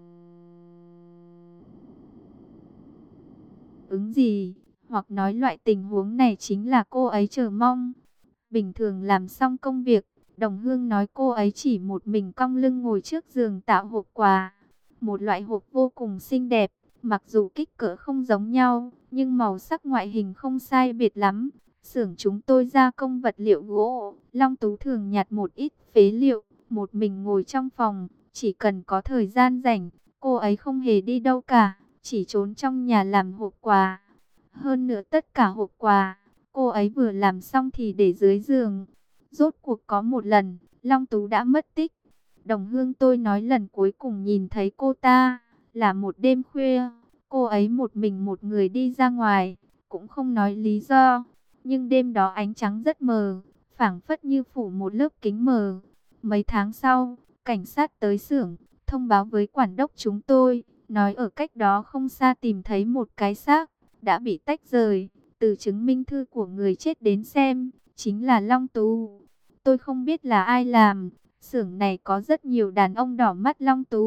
ứng gì, hoặc nói loại tình huống này chính là cô ấy chờ mong. Bình thường làm xong công việc, Đồng Hương nói cô ấy chỉ một mình cong lưng ngồi trước giường tạo hộp quà. Một loại hộp vô cùng xinh đẹp, mặc dù kích cỡ không giống nhau, nhưng màu sắc ngoại hình không sai biệt lắm. Xưởng chúng tôi gia công vật liệu gỗ, Long Tú thường nhặt một ít phế liệu, một mình ngồi trong phòng, chỉ cần có thời gian rảnh, cô ấy không hề đi đâu cả, chỉ trốn trong nhà làm hộp quà. Hơn nữa tất cả hộp quà, cô ấy vừa làm xong thì để dưới giường. Rốt cuộc có một lần, Long Tú đã mất tích. Đồng Hương tôi nói lần cuối cùng nhìn thấy cô ta là một đêm khuya. Cô ấy một mình một người đi ra ngoài, cũng không nói lý do. Nhưng đêm đó ánh trắng rất mờ, phảng phất như phủ một lớp kính mờ. Mấy tháng sau, cảnh sát tới xưởng, thông báo với quản đốc chúng tôi, nói ở cách đó không xa tìm thấy một cái xác, đã bị tách rời. Từ chứng minh thư của người chết đến xem, chính là Long Tú. Tôi không biết là ai làm. Xưởng này có rất nhiều đàn ông đỏ mắt Long Tú,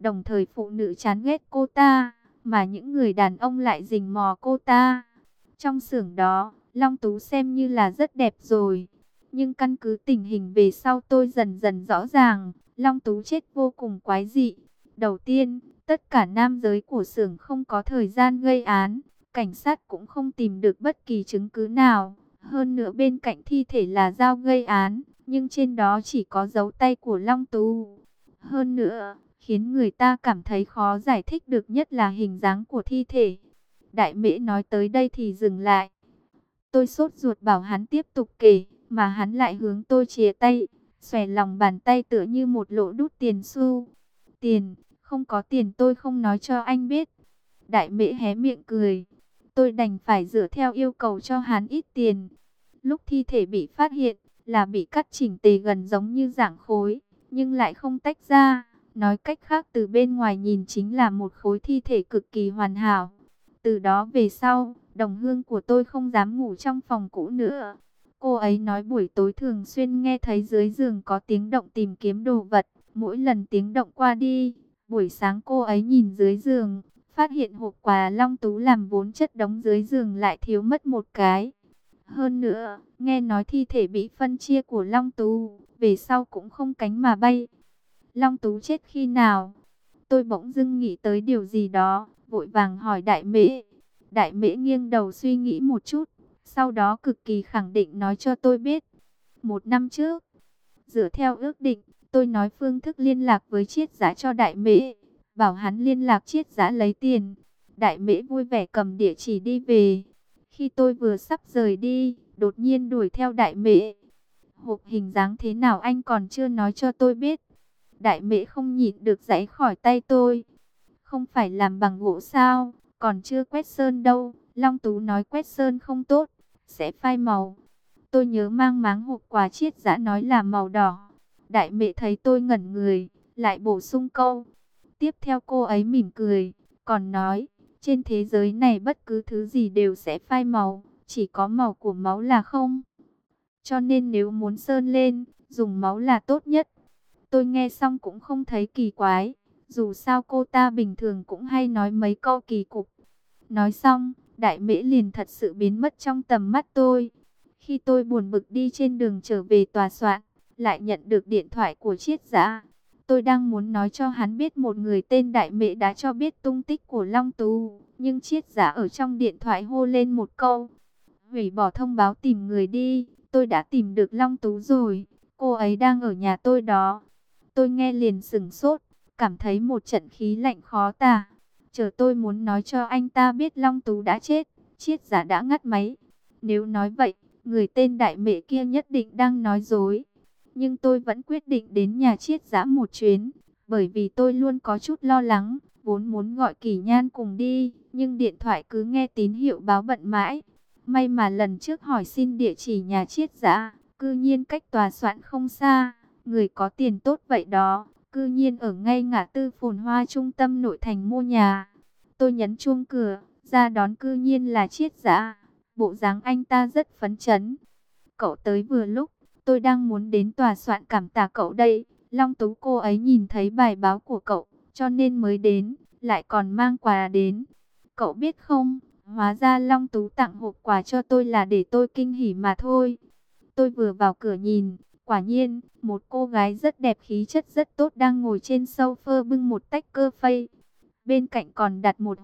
Đồng thời phụ nữ chán ghét cô ta, mà những người đàn ông lại rình mò cô ta. Trong xưởng đó, Long Tú xem như là rất đẹp rồi. Nhưng căn cứ tình hình về sau tôi dần dần rõ ràng, Long Tú chết vô cùng quái dị. Đầu tiên, tất cả nam giới của xưởng không có thời gian gây án, cảnh sát cũng không tìm được bất kỳ chứng cứ nào. Hơn nữa bên cạnh thi thể là dao gây án, nhưng trên đó chỉ có dấu tay của Long Tú. Hơn nữa, khiến người ta cảm thấy khó giải thích được nhất là hình dáng của thi thể. Đại Mễ nói tới đây thì dừng lại. Tôi sốt ruột bảo hắn tiếp tục kể, mà hắn lại hướng tôi chìa tay, xòe lòng bàn tay tựa như một lỗ đút tiền xu. Tiền, không có tiền tôi không nói cho anh biết. Đại Mễ hé miệng cười. Tôi đành phải dựa theo yêu cầu cho hắn ít tiền. Lúc thi thể bị phát hiện, là bị cắt chỉnh tề gần giống như dạng khối, nhưng lại không tách ra. Nói cách khác từ bên ngoài nhìn chính là một khối thi thể cực kỳ hoàn hảo. Từ đó về sau, đồng hương của tôi không dám ngủ trong phòng cũ nữa. Cô ấy nói buổi tối thường xuyên nghe thấy dưới giường có tiếng động tìm kiếm đồ vật. Mỗi lần tiếng động qua đi, buổi sáng cô ấy nhìn dưới giường, phát hiện hộp quà Long Tú làm vốn chất đống dưới giường lại thiếu mất một cái. Hơn nữa, nghe nói thi thể bị phân chia của Long Tú, về sau cũng không cánh mà bay. Long Tú chết khi nào? Tôi bỗng dưng nghĩ tới điều gì đó, vội vàng hỏi Đại Mễ. Đại Mễ nghiêng đầu suy nghĩ một chút, sau đó cực kỳ khẳng định nói cho tôi biết. 1 năm trước, dựa theo ước định, tôi nói phương thức liên lạc với Triết Giã cho Đại Mễ, bảo hắn liên lạc Triết Giã lấy tiền. Đại Mễ vui vẻ cầm địa chỉ đi về. Khi tôi vừa sắp rời đi, đột nhiên đuổi theo Đại Mễ. Hộp hình dáng thế nào anh còn chưa nói cho tôi biết. Đại Mễ không nhịn được giãy khỏi tay tôi. Không phải làm bằng gỗ sao, còn chưa quét sơn đâu. Long Tú nói quét sơn không tốt, sẽ phai màu. Tôi nhớ mang máng hộp quà Triết Giã nói là màu đỏ. Đại Mễ thấy tôi ngẩn người, lại bổ sung câu. Tiếp theo cô ấy mỉm cười, còn nói, trên thế giới này bất cứ thứ gì đều sẽ phai màu, chỉ có màu của máu là không. Cho nên nếu muốn sơn lên, dùng máu là tốt nhất. Tôi nghe xong cũng không thấy kỳ quái, dù sao cô ta bình thường cũng hay nói mấy câu kỳ cục. Nói xong, Đại Mễ liền thật sự biến mất trong tầm mắt tôi. Khi tôi buồn bực đi trên đường trở về tòa soạn, lại nhận được điện thoại của Triết Giã. Tôi đang muốn nói cho hắn biết một người tên Đại Mễ đã cho biết tung tích của Long Tú, nhưng Triết Giã ở trong điện thoại hô lên một câu. Hủy bỏ thông báo tìm người đi, tôi đã tìm được Long Tú rồi, cô ấy đang ở nhà tôi đó. Tôi nghe liền sửng sốt, cảm thấy một trận khí lạnh khó tả. Chờ tôi muốn nói cho anh ta biết Long Tú đã chết, Triết Giã đã ngắt máy. Nếu nói vậy, người tên Đại Mễ kia nhất định đang nói dối. Nhưng tôi vẫn quyết định đến nhà Triết Giã một chuyến, bởi vì tôi luôn có chút lo lắng, vốn muốn gọi Kỳ Nhan cùng đi, nhưng điện thoại cứ nghe tín hiệu báo bận mãi. May mà lần trước hỏi xin địa chỉ nhà Triết Giã, cư nhiên cách tòa soạn không xa, người có tiền tốt vậy đó, cư nhiên ở ngay ngã tư Phồn Hoa trung tâm nội thành mua nhà. Tôi nhấn chuông cửa, ra đón cư nhiên là Triết Giã, bộ dáng anh ta rất phấn chấn. Cậu tới vừa lúc, tôi đang muốn đến tòa soạn cảm tạ cậu đây. Long Tú cô ấy nhìn thấy bài báo của cậu, cho nên mới đến, lại còn mang quà đến. Cậu biết không, hóa ra Long Tú tặng hộp quà cho tôi là để tôi kinh hỉ mà thôi. Tôi vừa vào cửa nhìn, quả nhiên, một cô gái rất đẹp khí chất rất tốt đang ngồi trên sofa bưng một tách cơ phây. Bên cạnh còn đặt một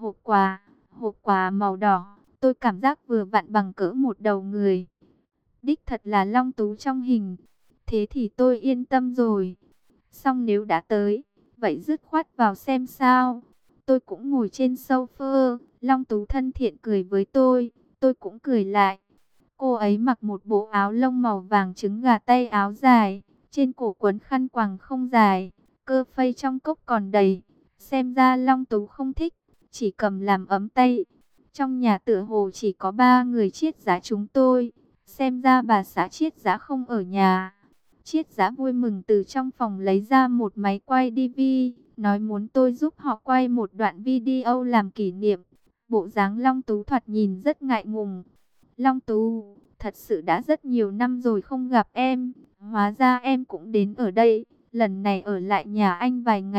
hộp quà màu đỏ, tôi cảm giác vừa vặn bằng cỡ một đầu người. Đích thật là Long Tú trong hình. Thế thì tôi yên tâm rồi. Xong nếu đã tới, vậy dứt khoát vào xem sao. Tôi cũng ngồi trên sofa, Long Tú thân thiện cười với tôi cũng cười lại. Cô ấy mặc một bộ áo lông màu vàng trứng gà tay áo dài, trên cổ quấn khăn quàng không dài, cơ phây trong cốc còn đầy. Xem ra Long Tú không thích, chỉ cầm làm ấm tay. Trong nhà tựa hồ chỉ có 3 người Triết Giã chúng tôi. Xem ra bà xã Triết Giã không ở nhà. Triết Giã vui mừng từ trong phòng lấy ra một máy quay DV, nói muốn tôi giúp họ quay một đoạn video làm kỷ niệm. Bộ dáng Long Tú thoạt nhìn rất ngại ngùng. Long Tú, thật sự đã rất nhiều năm rồi không gặp em. Hóa ra em cũng đến ở đây, lần này ở lại nhà anh vài ngày.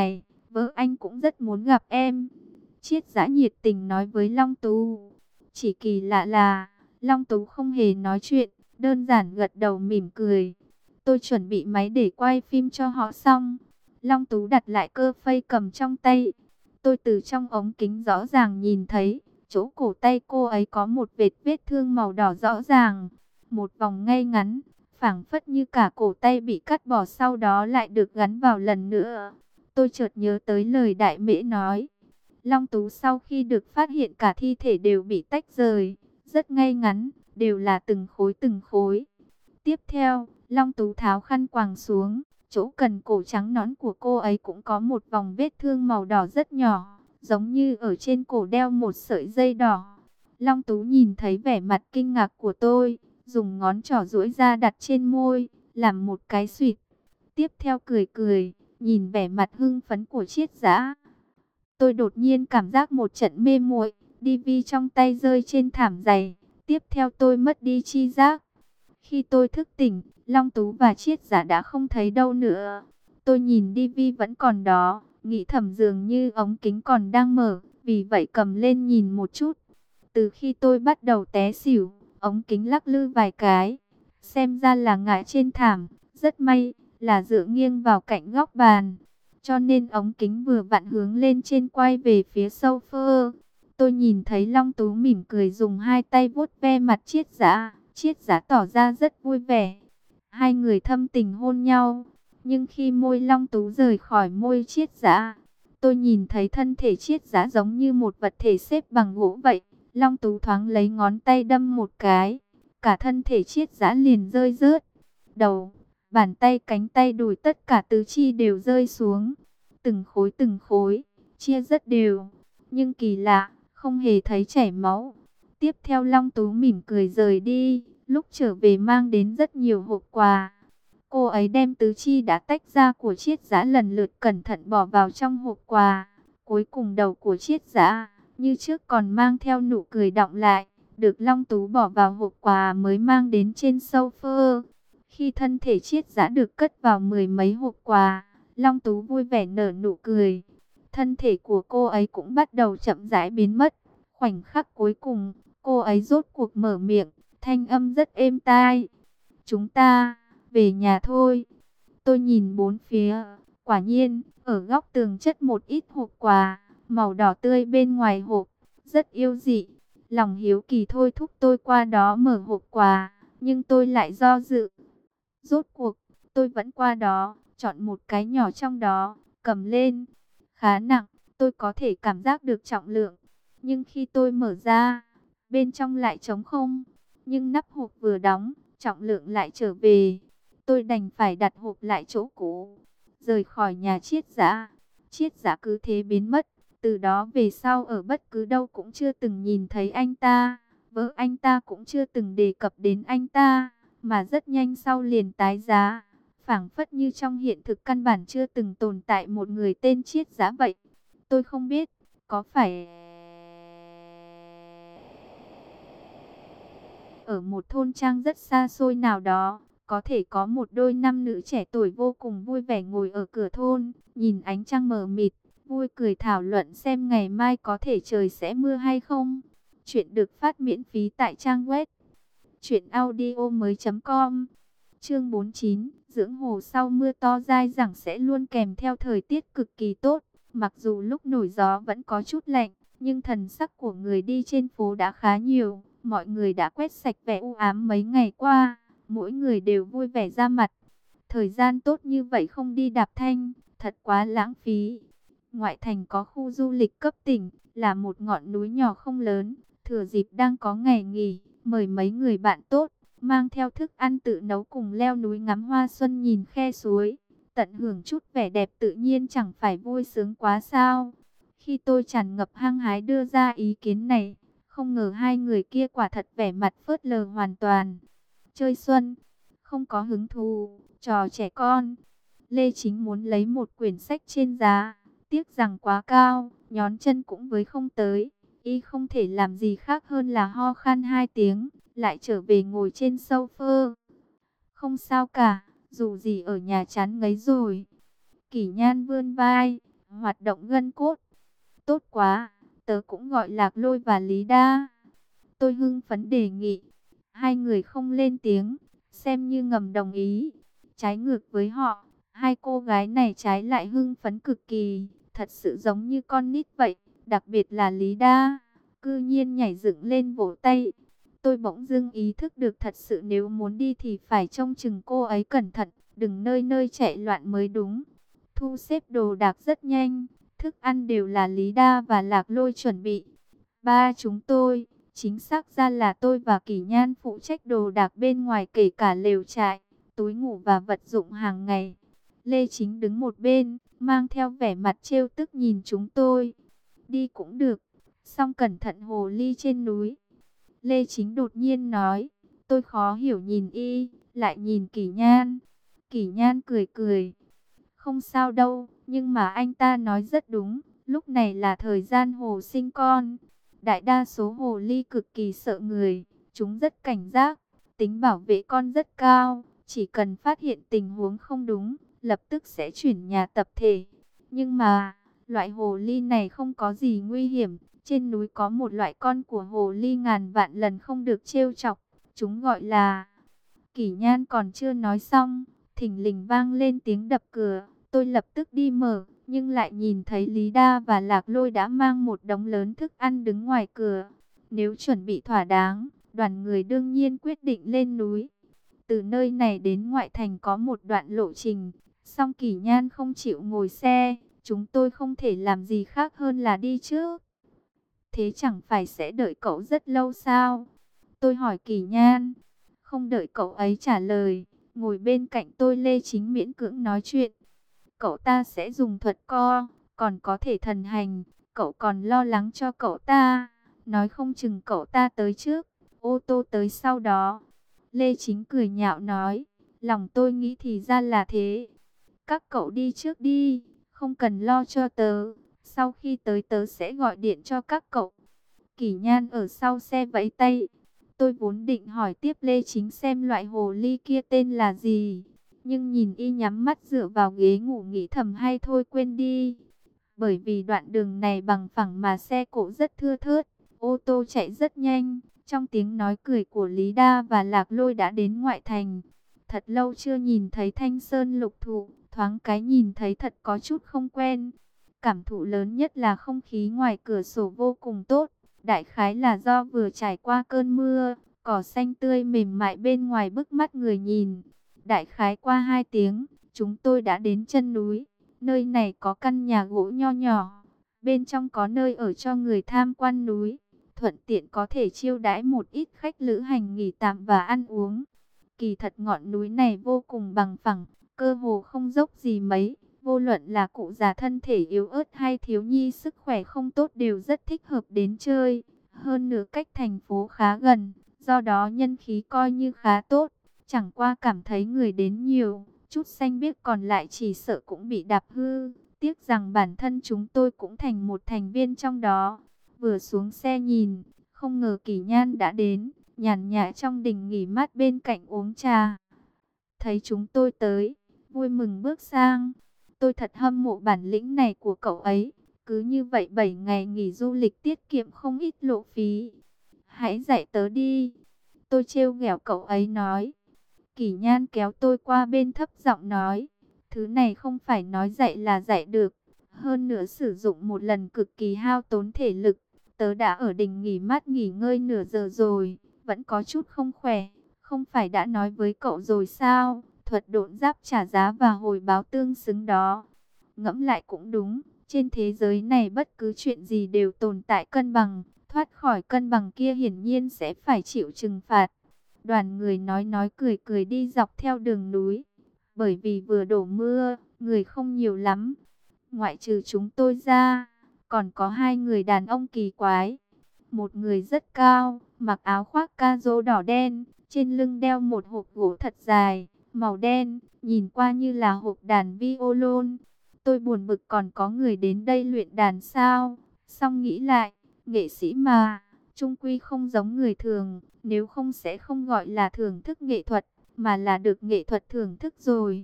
Vợ anh cũng rất muốn gặp em. Triết Giã nhiệt tình nói với Long Tú. Chỉ kỳ lạ là, Long Tú không hề nói chuyện, đơn giản gật đầu mỉm cười. Tôi chuẩn bị máy để quay phim cho họ xong. Long Tú đặt lại cơ phây cầm trong tay. Tôi từ trong ống kính rõ ràng nhìn thấy, chỗ cổ tay cô ấy có một vết vết thương màu đỏ rõ ràng. Một vòng ngay ngắn, phảng phất như cả cổ tay bị cắt bỏ sau đó lại được gắn vào lần nữa. Tôi chợt nhớ tới lời Đại Mễ nói. Long Tú sau khi được phát hiện cả thi thể đều bị tách rời, rất ngay ngắn, đều là từng khối từng khối. Tiếp theo, Long Tú tháo khăn quàng xuống, chỗ cần cổ trắng nõn của cô ấy cũng có một vòng vết thương màu đỏ rất nhỏ, giống như ở trên cổ đeo một sợi dây đỏ. Long Tú nhìn thấy vẻ mặt kinh ngạc của tôi, dùng ngón trỏ duỗi ra đặt trên môi, làm một cái xuyệt. Tiếp theo cười cười, nhìn vẻ mặt hưng phấn của Triết Giã. Tôi đột nhiên cảm giác một trận mê muội, tivi trong tay rơi trên thảm dày. Tiếp theo tôi mất đi chi giác. Khi tôi thức tỉnh, Long Tú và Triết Giã đã không thấy đâu nữa. Tôi nhìn tivi vẫn còn đó, nghĩ thầm dường như ống kính còn đang mở, vì vậy cầm lên nhìn một chút. Từ khi tôi bắt đầu té xỉu, ống kính lắc lư vài cái. Xem ra là ngã trên thảm, rất may là dựa nghiêng vào cạnh góc bàn. Cho nên ống kính vừa vặn hướng lên trên quay về phía sofa. Tôi nhìn thấy Long Tú mỉm cười dùng hai tay vuốt ve mặt Triết Giã. Triết Giã tỏ ra rất vui vẻ. Hai người thâm tình hôn nhau. Nhưng khi môi Long Tú rời khỏi môi Triết Giã, tôi nhìn thấy thân thể Triết Giã giống như một vật thể xếp bằng gỗ vậy. Long Tú thoáng lấy ngón tay đâm một cái. Cả thân thể Triết Giã liền rơi rớt. Đầu, bàn tay, cánh tay, đùi tất cả tứ chi đều rơi xuống. Từng khối, chia rất đều. Nhưng kỳ lạ, không hề thấy chảy máu. Tiếp theo Long Tú mỉm cười rời đi. Lúc trở về mang đến rất nhiều hộp quà. Cô ấy đem tứ chi đã tách ra của Triết Giã lần lượt cẩn thận bỏ vào trong hộp quà. Cuối cùng đầu của Triết Giã, như trước còn mang theo nụ cười đọng lại, được Long Tú bỏ vào hộp quà mới mang đến trên sofa. Khi thân thể Triết Giã được cất vào mười mấy hộp quà, Long Tú vui vẻ nở nụ cười. Thân thể của cô ấy cũng bắt đầu chậm rãi biến mất. Khoảnh khắc cuối cùng, cô ấy rốt cuộc mở miệng, thanh âm rất êm tai. Chúng ta về nhà thôi. Tôi nhìn bốn phía, quả nhiên, ở góc tường chất một ít hộp quà, màu đỏ tươi bên ngoài hộp, rất yêu dị. Lòng hiếu kỳ thôi thúc tôi qua đó mở hộp quà, nhưng tôi lại do dự. Rốt cuộc, tôi vẫn qua đó, chọn một cái nhỏ trong đó, cầm lên. Khá nặng, tôi có thể cảm giác được trọng lượng. Nhưng khi tôi mở ra, bên trong lại trống không. Nhưng nắp hộp vừa đóng, trọng lượng lại trở về. Tôi đành phải đặt hộp lại chỗ cũ, rời khỏi nhà Triết Giã. Triết Giã cứ thế biến mất. Từ đó về sau ở bất cứ đâu cũng chưa từng nhìn thấy anh ta. Vợ anh ta cũng chưa từng đề cập đến anh ta, mà rất nhanh sau liền tái giá. Phảng phất như trong hiện thực căn bản chưa từng tồn tại một người tên Triết Giã vậy. Tôi không biết, có phải ở một thôn trang rất xa xôi nào đó, có thể có một đôi nam nữ trẻ tuổi vô cùng vui vẻ ngồi ở cửa thôn, nhìn ánh trăng mờ mịt, vui cười thảo luận xem ngày mai có thể trời sẽ mưa hay không. Chuyện được phát miễn phí tại trang web truyệnaudiomoi.com. Chương 49, dưỡng hồ sau mưa to dai dẳng sẽ luôn kèm theo thời tiết cực kỳ tốt. Mặc dù lúc nổi gió vẫn có chút lạnh, nhưng thần sắc của người đi trên phố đã khá nhiều. Mọi người đã quét sạch vẻ u ám mấy ngày qua, mỗi người đều vui vẻ ra mặt. Thời gian tốt như vậy không đi đạp thanh, thật quá lãng phí. Ngoại thành có khu du lịch cấp tỉnh, là một ngọn núi nhỏ không lớn. Thừa dịp đang có ngày nghỉ, mời mấy người bạn tốt, mang theo thức ăn tự nấu cùng leo núi ngắm hoa xuân nhìn khe suối. Tận hưởng chút vẻ đẹp tự nhiên chẳng phải vui sướng quá sao. Khi tôi tràn ngập hăng hái đưa ra ý kiến này, không ngờ hai người kia quả thật vẻ mặt phớt lờ hoàn toàn. Chơi xuân, không có hứng thú, trò trẻ con. Lê Chính muốn lấy một quyển sách trên giá, tiếc rằng quá cao, nhón chân cũng với không tới. Y không thể làm gì khác hơn là ho khan hai tiếng, lại trở về ngồi trên sofa. Không sao cả, dù gì ở nhà chán ngấy rồi. Kỷ Nhan vươn vai, hoạt động gân cốt. Tốt quá, tớ cũng gọi Lạc Lôi và Lý Đa. Tôi hưng phấn đề nghị. Hai người không lên tiếng, xem như ngầm đồng ý. Trái ngược với họ, hai cô gái này trái lại hưng phấn cực kỳ, thật sự giống như con nít vậy, đặc biệt là Lý Đa, cư nhiên nhảy dựng lên vỗ tay. Tôi bỗng dưng ý thức được thật sự nếu muốn đi thì phải trông chừng cô ấy cẩn thận, đừng nơi nơi chạy loạn mới đúng. Thu xếp đồ đạc rất nhanh, thức ăn đều là Lý Đa và Lạc Lôi chuẩn bị. Ba chúng tôi, chính xác ra là tôi và Kỷ Nhan phụ trách đồ đạc bên ngoài kể cả lều trại, túi ngủ và vật dụng hàng ngày. Lê Chính đứng một bên, mang theo vẻ mặt trêu tức nhìn chúng tôi. Đi cũng được, song cẩn thận hồ ly trên núi. Lê Chính đột nhiên nói, tôi khó hiểu nhìn y, lại nhìn Kỷ Nhan. Kỷ Nhan cười cười, không sao đâu, nhưng mà anh ta nói rất đúng, lúc này là thời gian hồ sinh con. Đại đa số hồ ly cực kỳ sợ người, chúng rất cảnh giác, tính bảo vệ con rất cao, chỉ cần phát hiện tình huống không đúng, lập tức sẽ chuyển nhà tập thể. Nhưng mà, loại hồ ly này không có gì nguy hiểm, trên núi có một loại con của hồ ly ngàn vạn lần không được trêu chọc, chúng gọi là... Kỷ Nhan còn chưa nói xong, thình lình vang lên tiếng đập cửa, tôi lập tức đi mở, nhưng lại nhìn thấy Lý Đa và Lạc Lôi đã mang một đống lớn thức ăn đứng ngoài cửa. Nếu chuẩn bị thỏa đáng, đoàn người đương nhiên quyết định lên núi. Từ nơi này đến ngoại thành có một đoạn lộ trình, song Kỷ Nhan không chịu ngồi xe, chúng tôi không thể làm gì khác hơn là đi trước. Thế chẳng phải sẽ đợi cậu rất lâu sao? Tôi hỏi Kỷ Nhan. Không đợi cậu ấy trả lời, ngồi bên cạnh tôi Lê Chính miễn cưỡng nói chuyện. Cậu ta sẽ dùng thuật co, còn có thể thần hành, cậu còn lo lắng cho cậu ta. Nói không chừng cậu ta tới trước, ô tô tới sau đó. Lê Chính cười nhạo nói, lòng tôi nghĩ thì ra là thế. Các cậu đi trước đi, không cần lo cho tớ, sau khi tới tớ sẽ gọi điện cho các cậu. Kỷ Nhan ở sau xe vẫy tay. Tôi vốn định hỏi tiếp Lê Chính xem loại hồ ly kia tên là gì, nhưng nhìn y nhắm mắt dựa vào ghế ngủ nghĩ thầm hay thôi quên đi. Bởi vì đoạn đường này bằng phẳng mà xe cộ rất thưa thớt, ô tô chạy rất nhanh. Trong tiếng nói cười của Lý Đa và Lạc Lôi đã đến ngoại thành. Thật lâu chưa nhìn thấy Thanh Sơn lục thụ, thoáng cái nhìn thấy thật có chút không quen. Cảm thụ lớn nhất là không khí ngoài cửa sổ vô cùng tốt. Đại khái là do vừa trải qua cơn mưa, cỏ xanh tươi mềm mại bên ngoài bức mắt người nhìn. Đại khái qua 2 tiếng, chúng tôi đã đến chân núi. Nơi này có căn nhà gỗ nho nhỏ, bên trong có nơi ở cho người tham quan núi. Thuận tiện có thể chiêu đãi một ít khách lữ hành nghỉ tạm và ăn uống. Kỳ thật ngọn núi này vô cùng bằng phẳng, cơ hồ không dốc gì mấy. Vô luận là cụ già thân thể yếu ớt hay thiếu nhi sức khỏe không tốt đều rất thích hợp đến chơi. Hơn nữa cách thành phố khá gần, do đó nhân khí coi như khá tốt. Chẳng qua cảm thấy người đến nhiều, chút xanh biếc còn lại chỉ sợ cũng bị đạp hư. Tiếc rằng bản thân chúng tôi cũng thành một thành viên trong đó. Vừa xuống xe nhìn, không ngờ Kỷ Nhan đã đến, nhàn nhã trong đình nghỉ mát bên cạnh uống trà. Thấy chúng tôi tới, vui mừng bước sang. Tôi thật hâm mộ bản lĩnh này của cậu ấy. Cứ như vậy 7 ngày nghỉ du lịch tiết kiệm không ít lộ phí. Hãy dạy tớ đi. Tôi trêu ghẹo cậu ấy nói. Kỷ Nhan kéo tôi qua bên thấp giọng nói. Thứ này không phải nói dạy là dạy được. Hơn nữa sử dụng một lần cực kỳ hao tốn thể lực. Tớ đã ở đình nghỉ mát nghỉ ngơi nửa giờ rồi. Vẫn có chút không khỏe. Không phải đã nói với cậu rồi sao? Thuật độn giáp trả giá và hồi báo tương xứng đó. Ngẫm lại cũng đúng. Trên thế giới này bất cứ chuyện gì đều tồn tại cân bằng. Thoát khỏi cân bằng kia hiển nhiên sẽ phải chịu trừng phạt. Đoàn người nói cười cười đi dọc theo đường núi. Bởi vì vừa đổ mưa, người không nhiều lắm. Ngoại trừ chúng tôi ra, còn có 2 người đàn ông kỳ quái. Một người rất cao, mặc áo khoác ca-rô đỏ đen, trên lưng đeo một hộp gỗ thật dài, màu đen, nhìn qua như là hộp đàn violon. Tôi buồn bực còn có người đến đây luyện đàn sao? Xong nghĩ lại, nghệ sĩ mà, chung quy không giống người thường, nếu không sẽ không gọi là thưởng thức nghệ thuật, mà là được nghệ thuật thưởng thức rồi.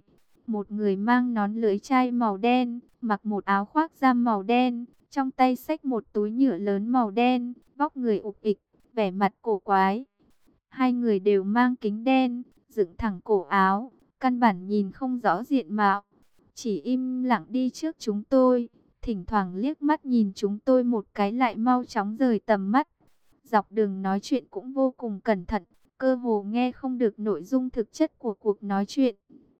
Một người mang nón lưới chai màu đen, mặc một áo khoác ram màu đen, trong tay xách một túi nhựa lớn màu đen, vóc người ục ịch, vẻ mặt cổ quái. Hai người đều mang kính đen, dựng thẳng cổ áo, căn bản nhìn không rõ diện mạo. Chỉ im lặng đi trước chúng tôi, thỉnh thoảng liếc mắt nhìn chúng tôi một cái lại mau chóng rời tầm mắt. Dọc đường nói chuyện cũng vô cùng cẩn thận, cơ hồ nghe không được nội dung thực chất của cuộc nói chuyện.